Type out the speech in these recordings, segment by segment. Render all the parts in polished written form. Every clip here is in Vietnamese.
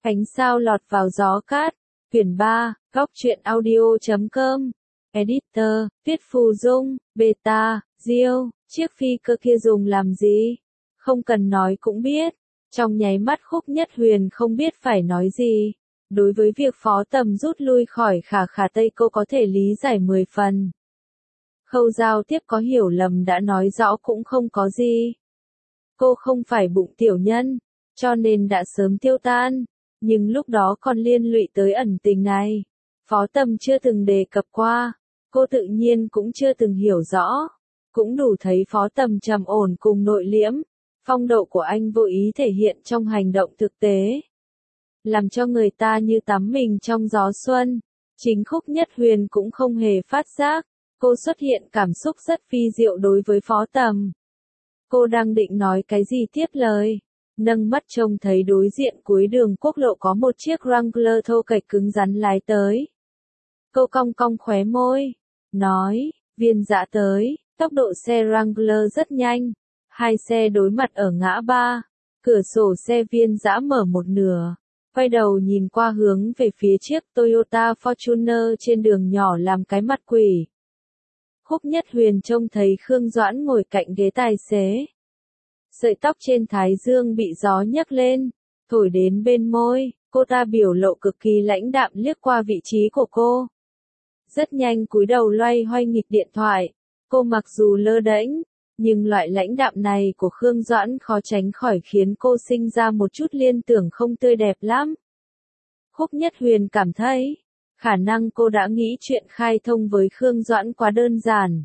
Ánh sao lọt vào gió cát. Quyển 3, góc truyện audio.com. Editor, viết Phù Dung, Beta, Diêu, chiếc phi cơ kia dùng làm gì? Không cần nói cũng biết. Trong nháy mắt Khúc Nhất Huyền không biết phải nói gì. Đối với việc Phó Tầm rút lui khỏi Khả Khả Tây cô có thể lý giải 10 phần. Khâu giao tiếp có hiểu lầm đã nói rõ cũng không có gì. Cô không phải bụng tiểu nhân, cho nên đã sớm tiêu tan. Nhưng lúc đó còn liên lụy tới ẩn tình này. Phó Tầm chưa từng đề cập qua. Cô tự nhiên cũng chưa từng hiểu rõ. Cũng đủ thấy Phó Tầm trầm ổn cùng nội liễm. Phong độ của anh vô ý thể hiện trong hành động thực tế. Làm cho người ta như tắm mình trong gió xuân. Chính Khúc Nhất Huyền cũng không hề phát giác. Cô xuất hiện cảm xúc rất phi diệu đối với Phó Tầm. Cô đang định nói cái gì tiếp lời. Nâng mắt trông thấy đối diện cuối đường quốc lộ có một chiếc Wrangler thô kệch cứng rắn lái tới. Cô cong cong khóe môi. Nói, Viên Dã tới, tốc độ xe Wrangler rất nhanh. Hai xe đối mặt ở ngã ba. Cửa sổ xe Viên Dã mở một nửa. Quay đầu nhìn qua hướng về phía chiếc Toyota Fortuner trên đường nhỏ làm cái mặt quỷ. Khúc Nhất Huyền trông thấy Khương Doãn ngồi cạnh ghế tài xế. Sợi tóc trên thái dương bị gió nhấc lên, thổi đến bên môi, cô ta biểu lộ cực kỳ lãnh đạm liếc qua vị trí của cô. Rất nhanh cúi đầu loay hoay nghịch điện thoại, cô mặc dù lơ đễnh, nhưng loại lãnh đạm này của Khương Doãn khó tránh khỏi khiến cô sinh ra một chút liên tưởng không tươi đẹp lắm. Khúc Nhất Huyền cảm thấy, khả năng cô đã nghĩ chuyện khai thông với Khương Doãn quá đơn giản.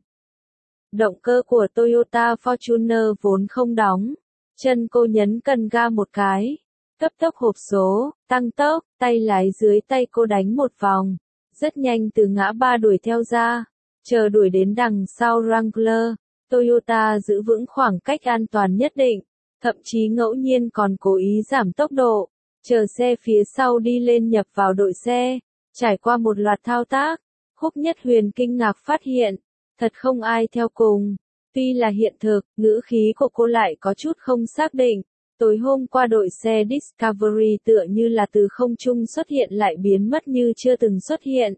Động cơ của Toyota Fortuner vốn không đóng. Chân cô nhấn cần ga một cái. Cấp tốc hộp số, tăng tốc, tay lái dưới tay cô đánh một vòng. Rất nhanh từ ngã ba đuổi theo ra. Chờ đuổi đến đằng sau Wrangler. Toyota giữ vững khoảng cách an toàn nhất định. Thậm chí ngẫu nhiên còn cố ý giảm tốc độ. Chờ xe phía sau đi lên nhập vào đội xe. Trải qua một loạt thao tác. Khúc Nhất Huyền kinh ngạc phát hiện. Thật không ai theo cùng. Tuy là hiện thực, ngữ khí của cô lại có chút không xác định. Tối hôm qua đội xe Discovery tựa như là từ không trung xuất hiện lại biến mất như chưa từng xuất hiện.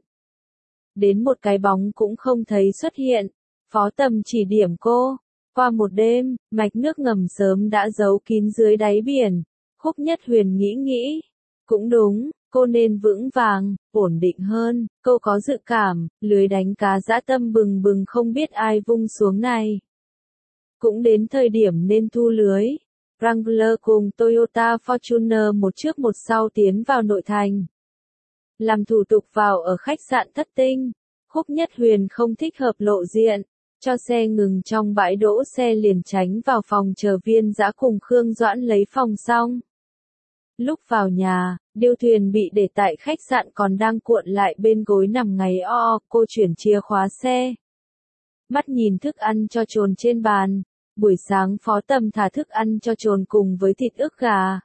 Đến một cái bóng cũng không thấy xuất hiện. Phó Tầm chỉ điểm cô. Qua một đêm, mạch nước ngầm sớm đã giấu kín dưới đáy biển. Khúc Nhất Huyền nghĩ. Cũng đúng. Cô nên vững vàng, ổn định hơn, cô có dự cảm, lưới đánh cá dã tâm bừng bừng không biết ai vung xuống này. Cũng đến thời điểm nên thu lưới. Wrangler cùng Toyota Fortuner một trước một sau tiến vào nội thành. Làm thủ tục vào ở khách sạn Thất Tinh. Khúc Nhất Huyền không thích hợp lộ diện, cho xe ngừng trong bãi đỗ xe liền tránh vào phòng chờ Viên Dã cùng Khương Doãn lấy phòng xong. Lúc vào nhà, điêu thuyền bị để tại khách sạn còn đang cuộn lại bên gối nằm ngáy cô chuyển chìa khóa xe. Mắt nhìn thức ăn cho trồn trên bàn, buổi sáng Phó Tầm thả thức ăn cho trồn cùng với thịt ức gà.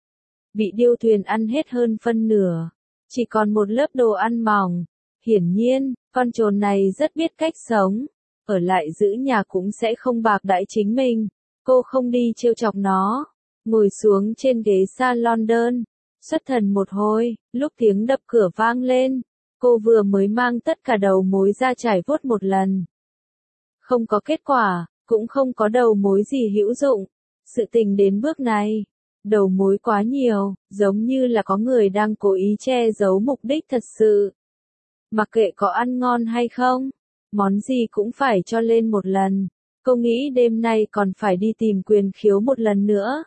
Bị điêu thuyền ăn hết hơn phân nửa, chỉ còn một lớp đồ ăn mỏng. Hiển nhiên, con trồn này rất biết cách sống, ở lại giữ nhà cũng sẽ không bạc đãi chính mình. Cô không đi trêu chọc nó. Ngồi xuống trên ghế salon đơn, xuất thần một hồi, lúc tiếng đập cửa vang lên, cô vừa mới mang tất cả đầu mối ra trải vuốt một lần. Không có kết quả, cũng không có đầu mối gì hữu dụng. Sự tình đến bước này, đầu mối quá nhiều, giống như là có người đang cố ý che giấu mục đích thật sự. Mặc kệ có ăn ngon hay không, món gì cũng phải cho lên một lần. Cô nghĩ đêm nay còn phải đi tìm Quyền Khiếu một lần nữa.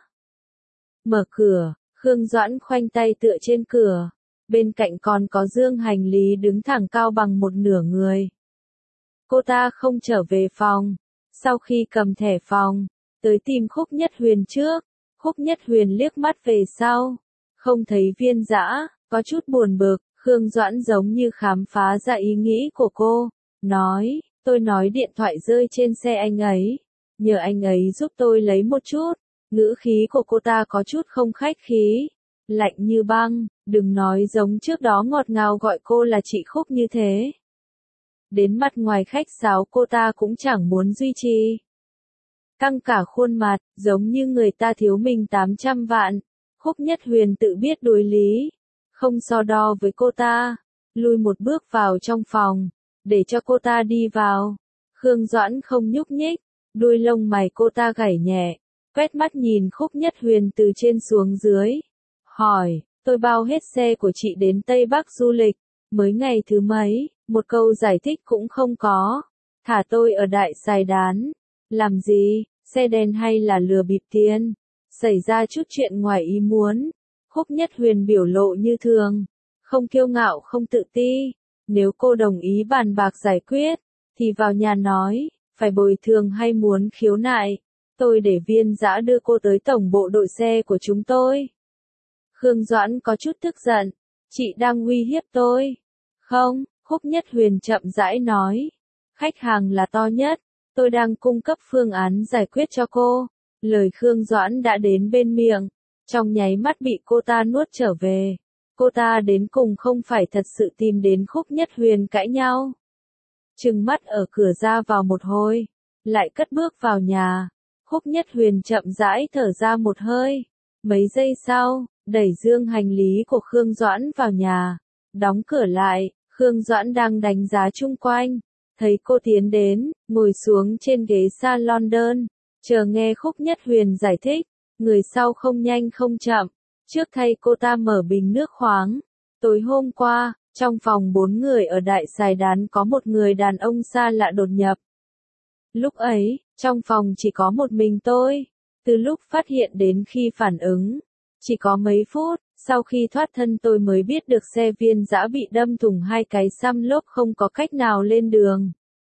Mở cửa, Khương Doãn khoanh tay tựa trên cửa. Bên cạnh còn có dương hành lý đứng thẳng cao bằng một nửa người. Cô ta không trở về phòng. Sau khi cầm thẻ phòng, tới tìm Khúc Nhất Huyền trước. Khúc Nhất Huyền liếc mắt về sau. Không thấy Viên Dã, có chút buồn bực. Khương Doãn giống như khám phá ra ý nghĩ của cô. Nói, tôi nói điện thoại rơi trên xe anh ấy. Nhờ anh ấy giúp tôi lấy một chút. Ngữ khí của cô ta có chút không khách khí, lạnh như băng, đừng nói giống trước đó ngọt ngào gọi cô là chị Khúc như thế. Đến mặt ngoài khách sáo cô ta cũng chẳng muốn duy trì. Căng cả khuôn mặt, giống như người ta thiếu mình 800 vạn. Khúc Nhất Huyền tự biết đối lý, không so đo với cô ta, lui một bước vào trong phòng, để cho cô ta đi vào. Khương Doãn không nhúc nhích, đuôi lông mày cô ta gảy nhẹ, quét mắt nhìn Khúc Nhất Huyền từ trên xuống dưới. Hỏi, tôi bao hết xe của chị đến Tây Bắc du lịch, mới ngày thứ mấy, một câu giải thích cũng không có. Thả tôi ở Đại Sài Đán. Làm gì, xe đen hay là lừa bịp tiền? Xảy ra chút chuyện ngoài ý muốn. Khúc Nhất Huyền biểu lộ như thường, không kiêu ngạo không tự ti. Nếu cô đồng ý bàn bạc giải quyết, thì vào nhà nói, phải bồi thường hay muốn khiếu nại. Tôi để Viên Dã đưa cô tới tổng bộ đội xe của chúng tôi. Khương Doãn có chút tức giận, chị đang uy hiếp tôi. Không, Khúc Nhất Huyền chậm rãi nói. Khách hàng là to nhất, tôi đang cung cấp phương án giải quyết cho cô. Lời Khương Doãn đã đến bên miệng, trong nháy mắt bị cô ta nuốt trở về. Cô ta đến cùng không phải thật sự tìm đến Khúc Nhất Huyền cãi nhau. Trừng mắt ở cửa ra vào một hồi, lại cất bước vào nhà. Khúc Nhất Huyền chậm rãi thở ra một hơi. Mấy giây sau, đẩy dương hành lý của Khương Doãn vào nhà, đóng cửa lại. Khương Doãn đang đánh giá chung quanh, thấy cô tiến đến, ngồi xuống trên ghế salon đơn, chờ nghe Khúc Nhất Huyền giải thích. Người sau không nhanh không chậm, trước thay cô ta mở bình nước khoáng. Tối hôm qua, trong phòng 4 người ở Đại Sài Đán có một người đàn ông xa lạ đột nhập. Lúc ấy, trong phòng chỉ có một mình tôi. Từ lúc phát hiện đến khi phản ứng, chỉ có mấy phút. Sau khi thoát thân tôi mới biết được xe Viên Dã bị đâm thủng 2 cái xăm lốp, không có cách nào lên đường.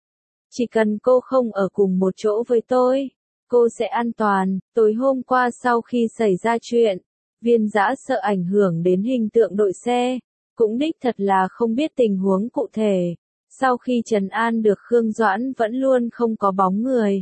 Chỉ cần cô không ở cùng một chỗ với tôi, cô sẽ an toàn. Tối hôm qua sau khi xảy ra chuyện, Viên Dã sợ ảnh hưởng đến hình tượng đội xe, cũng đích thật là không biết tình huống cụ thể. Sau khi trấn an được Khương Doãn vẫn luôn không có bóng người.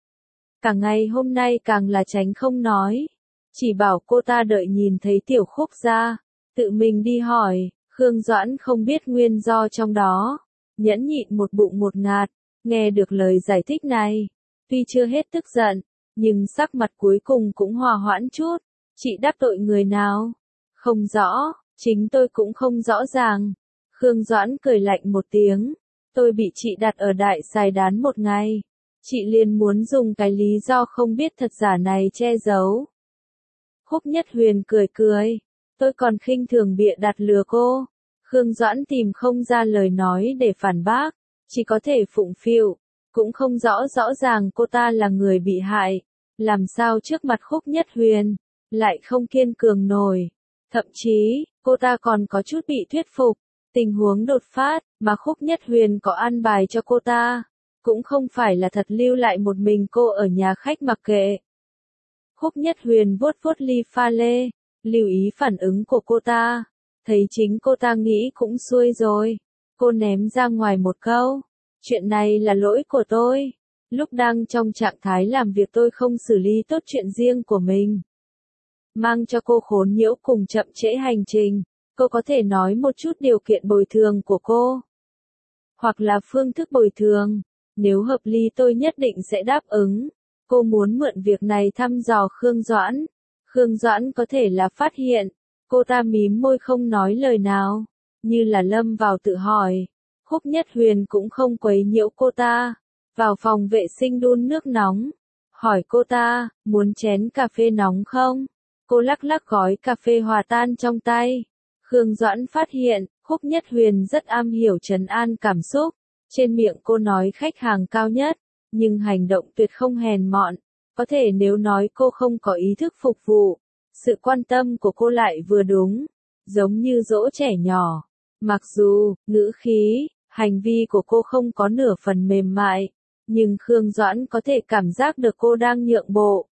Cả ngày hôm nay càng là tránh không nói. Chỉ bảo cô ta đợi nhìn thấy Tiểu Khúc ra, tự mình đi hỏi. Khương Doãn không biết nguyên do trong đó, nhẫn nhịn một bụng một ngạt, nghe được lời giải thích này. Tuy chưa hết tức giận, nhưng sắc mặt cuối cùng cũng hòa hoãn chút. Chị đáp tội người nào? Không rõ, chính tôi cũng không rõ ràng. Khương Doãn cười lạnh một tiếng. Tôi bị chị đặt ở Đại Sài Đán một ngày. Chị liền muốn dùng cái lý do không biết thật giả này che giấu. Khúc Nhất Huyền cười cười. Tôi còn khinh thường bịa đặt lừa cô. Khương Doãn tìm không ra lời nói để phản bác, chỉ có thể phụng phịu. Cũng không rõ ràng cô ta là người bị hại. Làm sao trước mặt Khúc Nhất Huyền lại không kiên cường nổi. Thậm chí, cô ta còn có chút bị thuyết phục. Tình huống đột phát mà Khúc Nhất Huyền có an bài cho cô ta, cũng không phải là thật lưu lại một mình cô ở nhà khách mặc kệ. Khúc Nhất Huyền vuốt vuốt ly pha lê, lưu ý phản ứng của cô ta, thấy chính cô ta nghĩ cũng xuôi rồi. Cô ném ra ngoài một câu, chuyện này là lỗi của tôi. Lúc đang trong trạng thái làm việc tôi không xử lý tốt chuyện riêng của mình, mang cho cô khốn nhiễu cùng chậm trễ hành trình. Cô có thể nói một chút điều kiện bồi thường của cô, hoặc là phương thức bồi thường. Nếu hợp lý tôi nhất định sẽ đáp ứng. Cô muốn mượn việc này thăm dò Khương Doãn. Khương Doãn có thể là phát hiện. Cô ta mím môi không nói lời nào, như là lâm vào tự hỏi. Khúc Nhất Huyền cũng không quấy nhiễu cô ta. Vào phòng vệ sinh đun nước nóng, hỏi cô ta, muốn chén cà phê nóng không? Cô lắc lắc gói cà phê hòa tan trong tay. Khương Doãn phát hiện, Khúc Nhất Huyền rất am hiểu trấn an cảm xúc. Trên miệng cô nói khách hàng cao nhất, nhưng hành động tuyệt không hèn mọn. Có thể nếu nói cô không có ý thức phục vụ, sự quan tâm của cô lại vừa đúng, giống như dỗ trẻ nhỏ. Mặc dù, ngữ khí, hành vi của cô không có nửa phần mềm mại, nhưng Khương Doãn có thể cảm giác được cô đang nhượng bộ.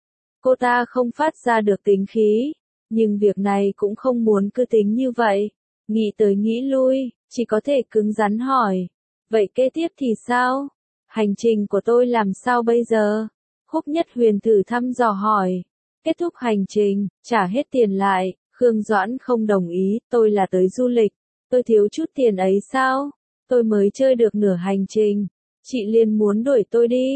Cô ta không phát ra được tính khí, nhưng việc này cũng không muốn cứ tính như vậy. Nghĩ tới nghĩ lui, chỉ có thể cứng rắn hỏi. Vậy kế tiếp thì sao? Hành trình của tôi làm sao bây giờ? Khúc Nhất Huyền thử thăm dò hỏi. Kết thúc hành trình, trả hết tiền lại. Khương Doãn không đồng ý. Tôi là tới du lịch, tôi thiếu chút tiền ấy sao? Tôi mới chơi được nửa hành trình, chị liền muốn đuổi tôi đi.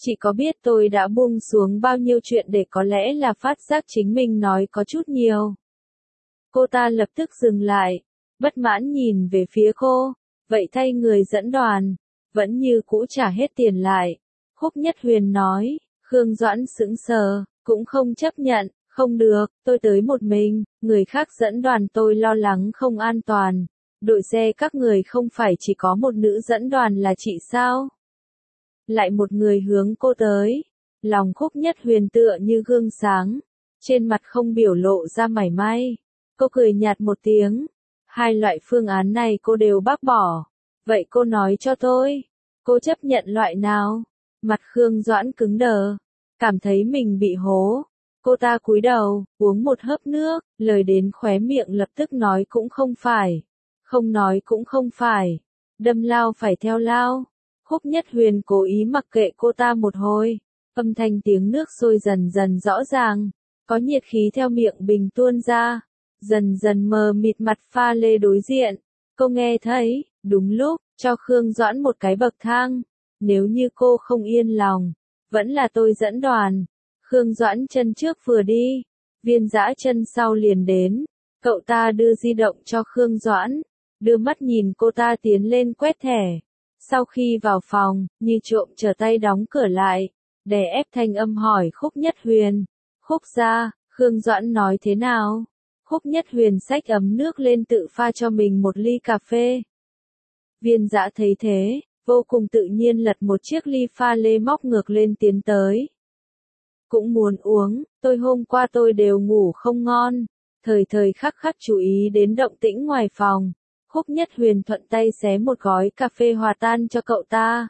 Chị có biết tôi đã buông xuống bao nhiêu chuyện để có lẽ là phát giác chính mình nói có chút nhiều. Cô ta lập tức dừng lại, bất mãn nhìn về phía cô, vậy thay người dẫn đoàn, vẫn như cũ trả hết tiền lại. Khúc Nhất Huyền nói, Khương Doãn sững sờ, cũng không chấp nhận, không được, tôi tới một mình, người khác dẫn đoàn tôi lo lắng không an toàn. Đội xe các người không phải chỉ có một nữ dẫn đoàn là chị sao? Lại một người hướng cô tới. Lòng Khúc Nhất Huyền tựa như gương sáng, trên mặt không biểu lộ ra mảy may. Cô cười nhạt một tiếng. Hai loại phương án này cô đều bác bỏ. Vậy cô nói cho tôi, cô chấp nhận loại nào? Mặt Khương Doãn cứng đờ, cảm thấy mình bị hố. Cô ta cúi đầu, uống một hớp nước, lời đến khóe miệng lập tức nói cũng không phải. Không nói cũng không phải. Đâm lao phải theo lao. Khúc Nhất Huyền cố ý mặc kệ cô ta một hồi. Âm thanh tiếng nước sôi dần dần rõ ràng. Có nhiệt khí theo miệng bình tuôn ra. Dần dần mờ mịt mặt pha lê đối diện. Cô nghe thấy, đúng lúc, cho Khương Doãn một cái bậc thang. Nếu như cô không yên lòng, vẫn là tôi dẫn đoàn. Khương Doãn chân trước vừa đi, Viên Dã chân sau liền đến. Cậu ta đưa di động cho Khương Doãn, đưa mắt nhìn cô ta tiến lên quét thẻ. Sau khi vào phòng, như trộm trở tay đóng cửa lại, đè ép thanh âm hỏi Khúc Nhất Huyền. Khúc gia, Khương Doãn nói thế nào? Khúc Nhất Huyền xách ấm nước lên tự pha cho mình một ly cà phê. Viên Dã thấy thế, vô cùng tự nhiên lật một chiếc ly pha lê móc ngược lên tiến tới. Cũng muốn uống, hôm qua tôi đều ngủ không ngon, thời thời khắc khắc chú ý đến động tĩnh ngoài phòng. Khúc Nhất Huyền thuận tay xé một gói cà phê hòa tan cho cậu ta.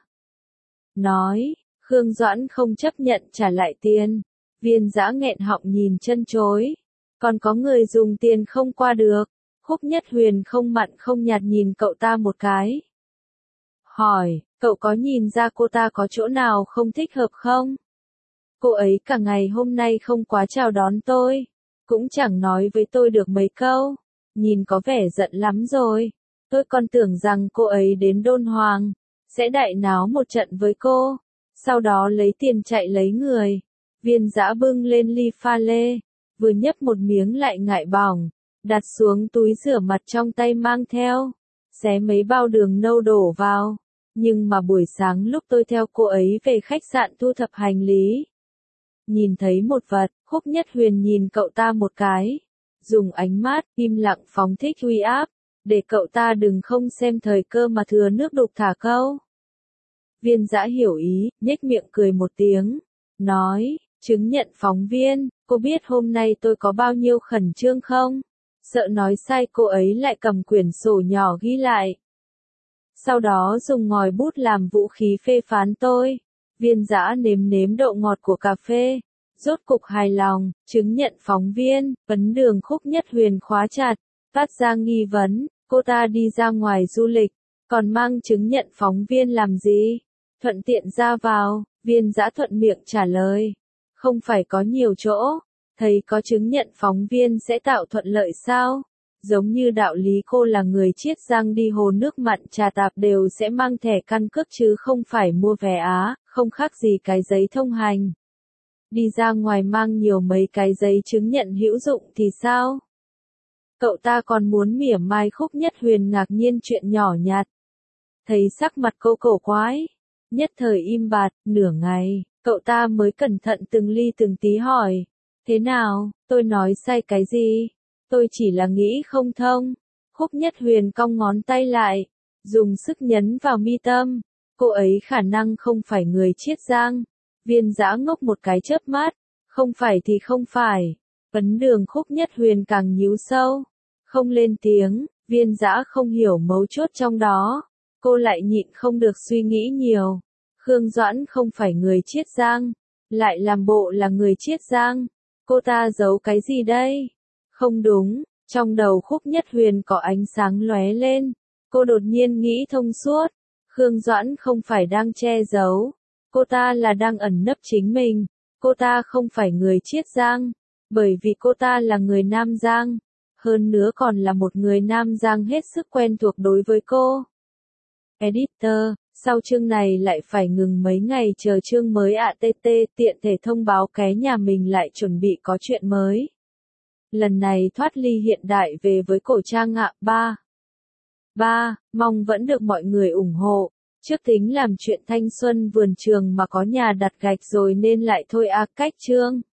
Nói, Khương Doãn không chấp nhận trả lại tiền. Viên Dã nghẹn họng nhìn chân chối. Còn có người dùng tiền không qua được. Khúc Nhất Huyền không mặn không nhạt nhìn cậu ta một cái. Hỏi, cậu có nhìn ra cô ta có chỗ nào không thích hợp không? Cô ấy cả ngày hôm nay không quá chào đón tôi. Cũng chẳng nói với tôi được mấy câu. Nhìn có vẻ giận lắm rồi. Tôi còn tưởng rằng cô ấy đến Đôn Hoàng, sẽ đại náo một trận với cô. Sau đó lấy tiền chạy lấy người. Viên Dã bưng lên ly pha lê. Vừa nhấp một miếng lại ngại bỏng. Đặt xuống túi rửa mặt trong tay mang theo. Xé mấy bao đường nâu đổ vào. Nhưng mà buổi sáng lúc tôi theo cô ấy về khách sạn thu thập hành lý. Nhìn thấy một vật, Khúc Nhất Huyền nhìn cậu ta một cái. Dùng ánh mắt, im lặng phóng thích uy áp. Để cậu ta đừng không xem thời cơ mà thừa nước đục thả câu. Viên Dã hiểu ý, nhếch miệng cười một tiếng. Nói, chứng nhận phóng viên, cô biết hôm nay tôi có bao nhiêu khẩn trương không? Sợ nói sai cô ấy lại cầm quyển sổ nhỏ ghi lại. Sau đó dùng ngòi bút làm vũ khí phê phán tôi. Viên Dã nếm nếm độ ngọt của cà phê. Rốt cục hài lòng, chứng nhận phóng viên, vấn đường Khúc Nhất Huyền khóa chặt. Phát ra nghi vấn, cô ta đi ra ngoài du lịch, còn mang chứng nhận phóng viên làm gì? Thuận tiện ra vào, Viên Dã thuận miệng trả lời. Không phải có nhiều chỗ, thấy có chứng nhận phóng viên sẽ tạo thuận lợi sao? Giống như đạo lý cô là người Chiết Giang đi hồ nước mặn Trà Tạp đều sẽ mang thẻ căn cước chứ không phải mua vé Á, không khác gì cái giấy thông hành. Đi ra ngoài mang nhiều mấy cái giấy chứng nhận hữu dụng thì sao? Cậu ta còn muốn mỉa mai Khúc Nhất Huyền ngạc nhiên chuyện nhỏ nhặt. Thấy sắc mặt cô cổ quái, nhất thời im bặt, nửa ngày, cậu ta mới cẩn thận từng ly từng tí hỏi. Thế nào, tôi nói sai cái gì? Tôi chỉ là nghĩ không thông. Khúc Nhất Huyền cong ngón tay lại, dùng sức nhấn vào mi tâm. Cô ấy khả năng không phải người Chiết Giang. Viên Dã ngốc một cái chớp mắt. Không phải thì không phải. Vấn đường Khúc Nhất Huyền càng nhíu sâu. Không lên tiếng, Viên Dã không hiểu mấu chốt trong đó. Cô lại nhịn không được suy nghĩ nhiều. Khương Doãn không phải người Chiết Giang. Lại làm bộ là người Chiết Giang. Cô ta giấu cái gì đây? Không đúng, trong đầu Khúc Nhất Huyền có ánh sáng lóe lên. Cô đột nhiên nghĩ thông suốt. Khương Doãn không phải đang che giấu. Cô ta là đang ẩn nấp chính mình. Cô ta không phải người Chiết Giang. Bởi vì cô ta là người Nam Giang. Hơn nữa còn là một người Nam Giang hết sức quen thuộc đối với cô. Editor, Sau chương này lại phải ngừng mấy ngày chờ chương mới ATT, tiện thể thông báo cái nhà mình lại chuẩn bị có chuyện mới. Lần này thoát ly hiện đại về với cổ trang ạ. 3. Mong vẫn được mọi người ủng hộ. Trước tính làm chuyện thanh xuân vườn trường mà có nhà đặt gạch rồi nên lại thôi cách chương.